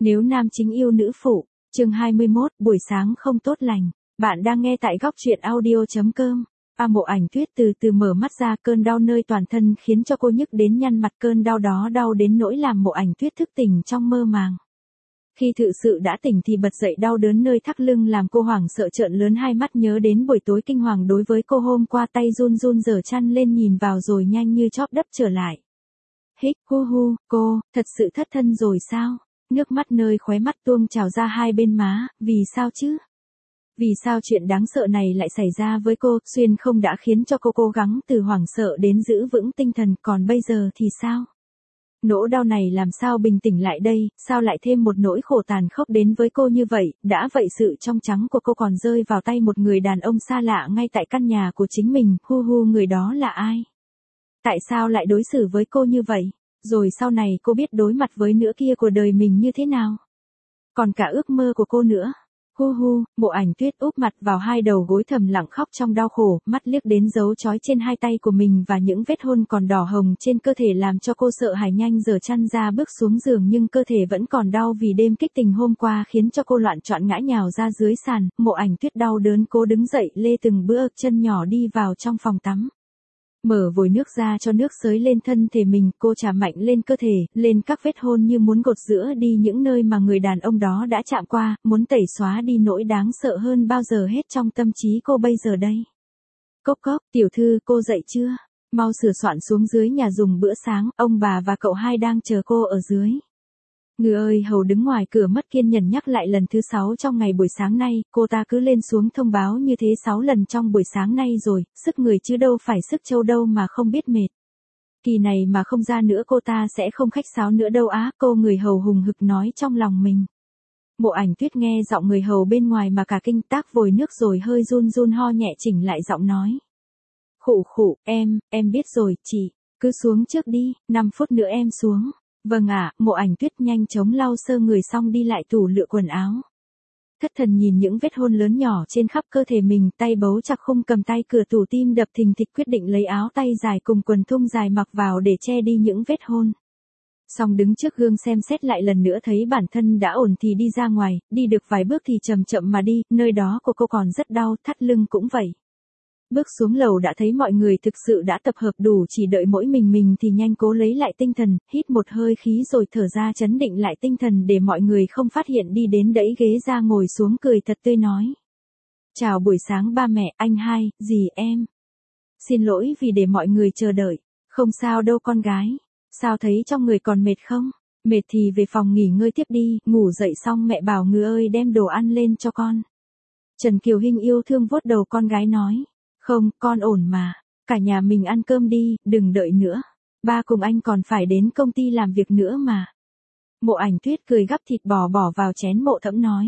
Nếu nam chính yêu nữ phụ, chương 21, buổi sáng không tốt lành. Bạn đang nghe tại góc truyện audio.com. Mộ Ảnh Tuyết từ từ mở mắt ra, cơn đau nơi toàn thân khiến cho cô nhức đến nhăn mặt, cơn đau đó đau đến nỗi làm Mộ Ảnh Tuyết thức tỉnh trong mơ màng. Khi thực sự đã tỉnh thì bật dậy, đau đớn nơi thắt lưng làm cô hoảng sợ trợn lớn hai mắt, nhớ đến buổi tối kinh hoàng đối với cô hôm qua, tay run run giở chăn lên nhìn vào rồi nhanh như chóp đất trở lại. Hích hu hu, cô, thật sự thất thân rồi sao? Nước mắt nơi khóe mắt tuông trào ra hai bên má, vì sao chứ? Vì sao chuyện đáng sợ này lại xảy ra với cô? Xuyên không đã khiến cho cô cố gắng từ hoảng sợ đến giữ vững tinh thần, còn bây giờ thì sao? Nỗi đau này làm sao bình tĩnh lại đây, sao lại thêm một nỗi khổ tàn khốc đến với cô như vậy? Đã vậy sự trong trắng của cô còn rơi vào tay một người đàn ông xa lạ ngay tại căn nhà của chính mình, hu hu, người đó là ai? Tại sao lại đối xử với cô như vậy? Rồi sau này cô biết đối mặt với nửa kia của đời mình như thế nào? Còn cả ước mơ của cô nữa. Hu hu, Mộ Ảnh Tuyết úp mặt vào hai đầu gối thầm lặng khóc trong đau khổ, mắt liếc đến dấu chói trên hai tay của mình và những vết hôn còn đỏ hồng trên cơ thể làm cho cô sợ hãi, nhanh giở chăn ra bước xuống giường, nhưng cơ thể vẫn còn đau vì đêm kích tình hôm qua khiến cho cô loạn trọn ngã nhào ra dưới sàn. Mộ Ảnh Tuyết đau đớn cố đứng dậy, lê từng bước chân nhỏ đi vào trong phòng tắm. Mở vòi nước ra cho nước xới lên thân thể mình, cô chà mạnh lên cơ thể, lên các vết hôn như muốn gột rửa đi những nơi mà người đàn ông đó đã chạm qua, muốn tẩy xóa đi nỗi đáng sợ hơn bao giờ hết trong tâm trí cô bây giờ đây. Cốc cốc, tiểu thư, cô dậy chưa? Mau sửa soạn xuống dưới nhà dùng bữa sáng, ông bà và cậu hai đang chờ cô ở dưới. Người ơi, hầu đứng ngoài cửa mất kiên nhẫn nhắc lại lần thứ 6 trong ngày buổi sáng nay, cô ta cứ lên xuống thông báo như thế 6 lần trong buổi sáng nay rồi, sức người chứ đâu phải sức trâu đâu mà không biết mệt. Kỳ này mà không ra nữa cô ta sẽ không khách sáo nữa đâu á, cô người hầu hùng hực nói trong lòng mình. Mộ Ảnh Tuyết nghe giọng người hầu bên ngoài mà cả kinh, tác vòi nước rồi hơi run run ho nhẹ chỉnh lại giọng nói. Khụ khụ, em biết rồi, chị, cứ xuống trước đi, 5 phút nữa em xuống. Vâng ạ, Mộ Ảnh Tuyết nhanh chóng lau sơ người xong đi lại tủ lựa quần áo. Thất thần nhìn những vết hôn lớn nhỏ trên khắp cơ thể mình, tay bấu chặt khung cầm tay cửa tủ, tim đập thình thịch, quyết định lấy áo tay dài cùng quần thun dài mặc vào để che đi những vết hôn. Xong đứng trước gương xem xét lại lần nữa, thấy bản thân đã ổn thì đi ra ngoài, đi được vài bước thì chậm chậm mà đi, nơi đó của cô còn rất đau, thắt lưng cũng vậy. Bước xuống lầu đã thấy mọi người thực sự đã tập hợp đủ, chỉ đợi mỗi mình thì nhanh cố lấy lại tinh thần, hít một hơi khí rồi thở ra chấn định lại tinh thần để mọi người không phát hiện, đi đến đẩy ghế ra ngồi xuống cười thật tươi nói. Chào buổi sáng ba mẹ, anh hai, dì em. Xin lỗi vì để mọi người chờ đợi. Không sao đâu con gái. Sao thấy trong người còn mệt không? Mệt thì về phòng nghỉ ngơi tiếp đi, ngủ dậy xong mẹ bảo người ơi đem đồ ăn lên cho con. Trần Kiều Hinh yêu thương vuốt đầu con gái nói. Không, con ổn mà. Cả nhà mình ăn cơm đi, đừng đợi nữa. Ba cùng anh còn phải đến công ty làm việc nữa mà. Mộ Ảnh Tuyết cười gắp thịt bò bỏ vào chén Mộ Thẫm nói.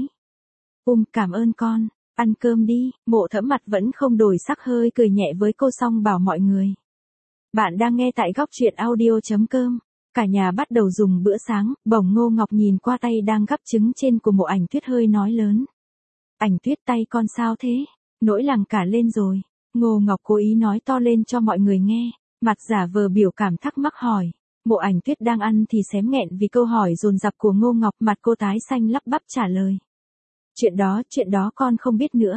Cảm ơn con. Ăn cơm đi. Mộ Thẫm mặt vẫn không đổi sắc, hơi cười nhẹ với cô xong bảo mọi người. Bạn đang nghe tại góc truyện audio.com. Cả nhà bắt đầu dùng bữa sáng, bỗng Ngô Ngọc nhìn qua tay đang gắp trứng trên của Mộ Ảnh Tuyết hơi nói lớn. Ảnh Tuyết, tay con sao thế? Nỗi lòng cả lên rồi. Ngô Ngọc cố ý nói to lên cho mọi người nghe, mặt giả vờ biểu cảm thắc mắc hỏi. Mộ Ảnh Tuyết đang ăn thì xém nghẹn vì câu hỏi dồn dập của Ngô Ngọc, mặt cô tái xanh lắp bắp trả lời. Chuyện đó con không biết nữa.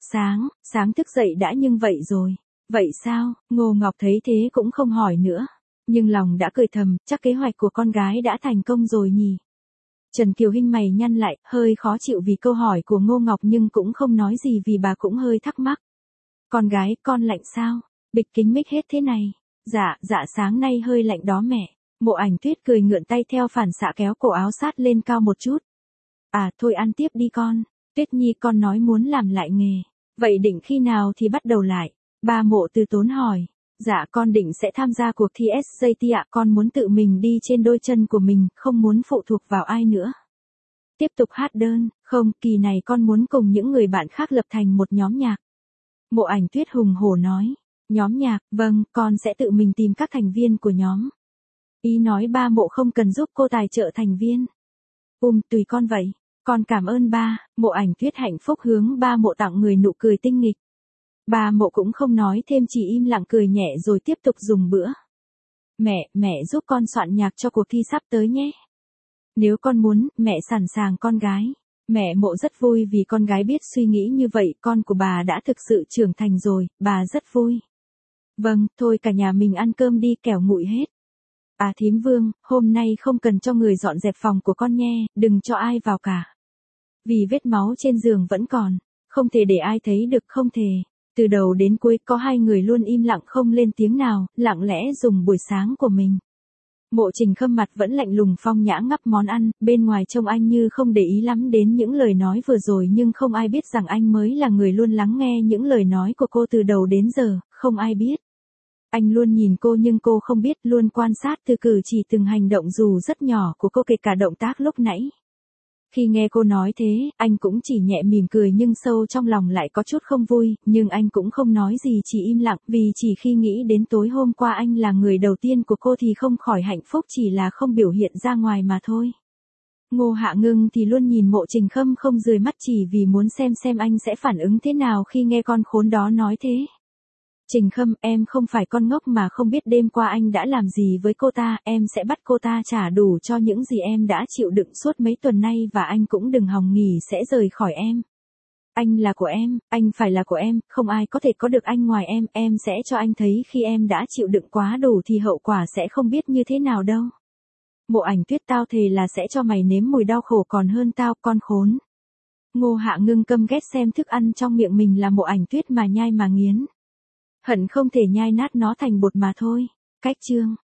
Sáng thức dậy đã nhưng vậy rồi. Vậy sao? Ngô Ngọc thấy thế cũng không hỏi nữa. Nhưng lòng đã cười thầm, chắc kế hoạch của con gái đã thành công rồi nhỉ. Trần Kiều Hinh mày nhăn lại, hơi khó chịu vì câu hỏi của Ngô Ngọc nhưng cũng không nói gì vì bà cũng hơi thắc mắc. Con gái, con lạnh sao? Bịch kính mích hết thế này. Dạ sáng nay hơi lạnh đó mẹ. Mộ Ảnh Tuyết cười ngượng tay theo phản xạ kéo cổ áo sát lên cao một chút. Thôi ăn tiếp đi con. Tuyết Nhi, con nói muốn làm lại nghề. Vậy định khi nào thì bắt đầu lại? Ba Mộ Từ Tốn hỏi. Dạ con định sẽ tham gia cuộc thi SJT ạ, con muốn tự mình đi trên đôi chân của mình, không muốn phụ thuộc vào ai nữa. Tiếp tục hát đơn, không, kỳ này con muốn cùng những người bạn khác lập thành một nhóm nhạc. Mộ Ảnh Tuyết hùng hổ nói. Nhóm nhạc, vâng, con sẽ tự mình tìm các thành viên của nhóm. Ý nói ba Mộ không cần giúp cô tài trợ thành viên. Tùy con vậy. Con cảm ơn ba. Mộ Ảnh Tuyết hạnh phúc hướng ba Mộ tặng người nụ cười tinh nghịch. Ba Mộ cũng không nói thêm, chỉ im lặng cười nhẹ rồi tiếp tục dùng bữa. Mẹ giúp con soạn nhạc cho cuộc thi sắp tới nhé. Nếu con muốn, mẹ sẵn sàng con gái. Mẹ Mộ rất vui vì con gái biết suy nghĩ như vậy, con của bà đã thực sự trưởng thành rồi, bà rất vui. Vâng, thôi cả nhà mình ăn cơm đi kẻo nguội hết. À thím Vương, hôm nay không cần cho người dọn dẹp phòng của con nghe, đừng cho ai vào cả. Vì vết máu trên giường vẫn còn, không thể để ai thấy được, không thể. Từ đầu đến cuối có hai người luôn im lặng không lên tiếng nào, lặng lẽ dùng buổi sáng của mình. Mộ Trình Khâm mặt vẫn lạnh lùng phong nhã ngắp món ăn, bên ngoài trông anh như không để ý lắm đến những lời nói vừa rồi, nhưng không ai biết rằng anh mới là người luôn lắng nghe những lời nói của cô từ đầu đến giờ, không ai biết. Anh luôn nhìn cô nhưng cô không biết, luôn quan sát từ cử chỉ từng hành động dù rất nhỏ của cô, kể cả động tác lúc nãy. Khi nghe cô nói thế, anh cũng chỉ nhẹ mỉm cười nhưng sâu trong lòng lại có chút không vui, nhưng anh cũng không nói gì, chỉ im lặng, vì chỉ khi nghĩ đến tối hôm qua anh là người đầu tiên của cô thì không khỏi hạnh phúc, chỉ là không biểu hiện ra ngoài mà thôi. Ngô Hạ Ngưng thì luôn nhìn Mộ Trình Khâm không rời mắt, chỉ vì muốn xem anh sẽ phản ứng thế nào khi nghe con khốn đó nói thế. Trình Khâm, em không phải con ngốc mà không biết đêm qua anh đã làm gì với cô ta, em sẽ bắt cô ta trả đủ cho những gì em đã chịu đựng suốt mấy tuần nay, và anh cũng đừng hòng nghỉ sẽ rời khỏi em. Anh là của em, anh phải là của em, không ai có thể có được anh ngoài em sẽ cho anh thấy khi em đã chịu đựng quá đủ thì hậu quả sẽ không biết như thế nào đâu. Mộ Ảnh Tuyết, tao thề là sẽ cho mày nếm mùi đau khổ còn hơn tao, con khốn. Ngô Hạ Ngưng căm ghét xem thức ăn trong miệng mình là Mộ Ảnh Tuyết mà nhai mà nghiến. Hận không thể nhai nát nó thành bột mà thôi. Cách chương